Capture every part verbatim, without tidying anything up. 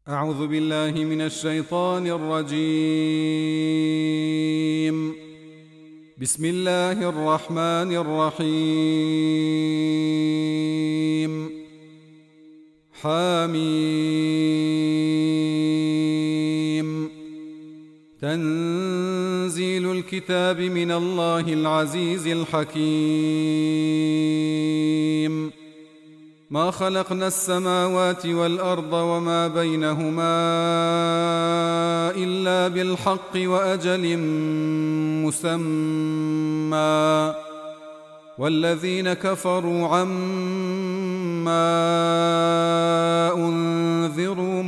أعوذ بالله من الشيطان الرجيم. بسم الله الرحمن الرحيم. حميم. تنزيل الكتاب من الله العزيز الحكيم. ما خلقنا السماوات والأرض وما بينهما إلا بالحق وأجل مسمى، والذين كفروا عما أنذروا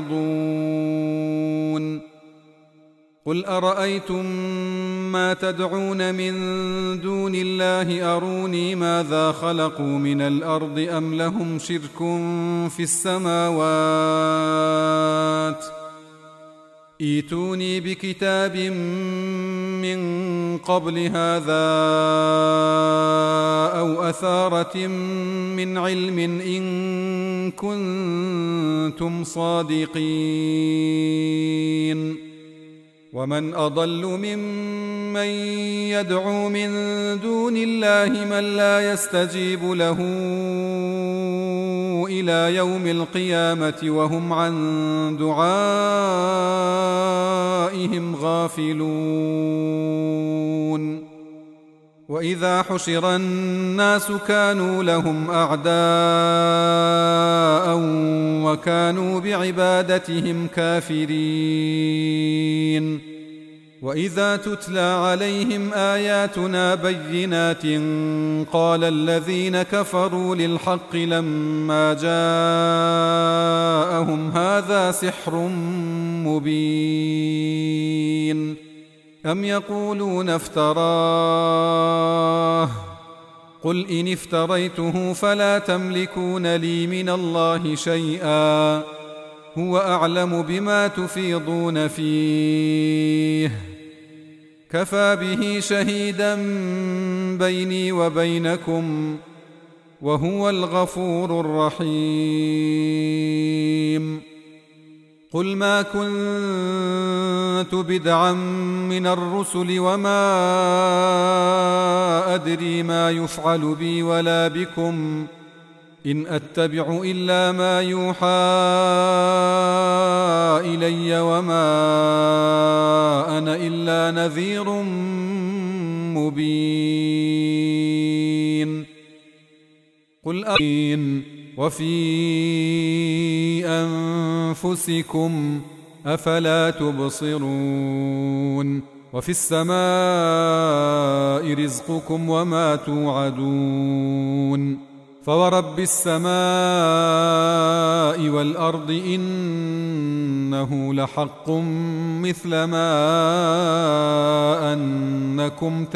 معرضون. قل أرأيتم ما تدعون من دون الله أروني ماذا خلقوا من الأرض أم لهم شرك في السماوات؟ ائتوني بكتاب من قبل هذا أو أثارة من علم إن كنتم صادقين. ومن أضل ممن يدعو من دون الله من لا يستجيب له إلى يوم القيامة وهم عن دعائهم غافلون. وإذا حشر الناس كانوا لهم أعداء وكانوا بعبادتهم كافرين. وإذا تتلى عليهم آياتنا بينات قال الذين كفروا للحق لما جاءهم هذا سحر مبين. أم يقولون افتراه؟ قل إن افتريته فلا تملكون لي من الله شيئا، هو أعلم بما تفيضون فيه، كفى به شهيدا بيني وبينكم، وهو الغفور الرحيم. قل ما كنت بدعا من الرسل وما أدري ما يفعل بي ولا بكم، إن أتبع إلا ما يوحى إلي وما أنا إلا نذير مبين. قل أين وفي أنفسكم أفلا تبصرون. وفي السماء رزقكم وما توعدون. فورب السماء والأرض إنه لحق مثل ما أنكم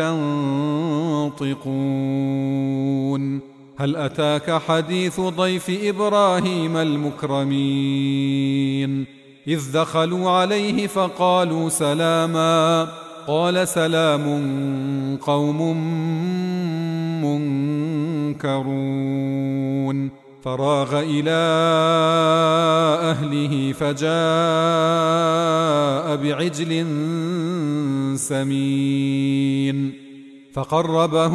تنطقون. هل أتاك حديث ضيف إبراهيم المكرمين؟ إذ دخلوا عليه فقالوا سلاما، قال سلام قوم منكرون. فراغ إلى أهله فجاء بعجل سمين فقربه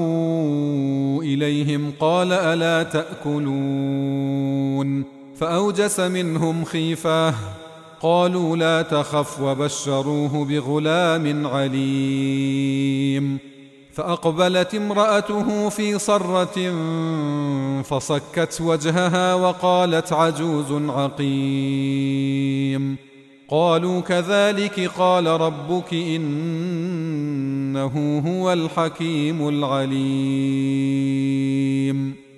إليهم قال ألا تأكلون؟ فأوجس منهم خيفة قالوا لا تخف وبشروه بغلام عليم. فأقبلت امرأته في صرة فصكت وجهها وقالت عجوز عقيم. قالوا كذلك قال ربك إنه هو الحكيم العليم.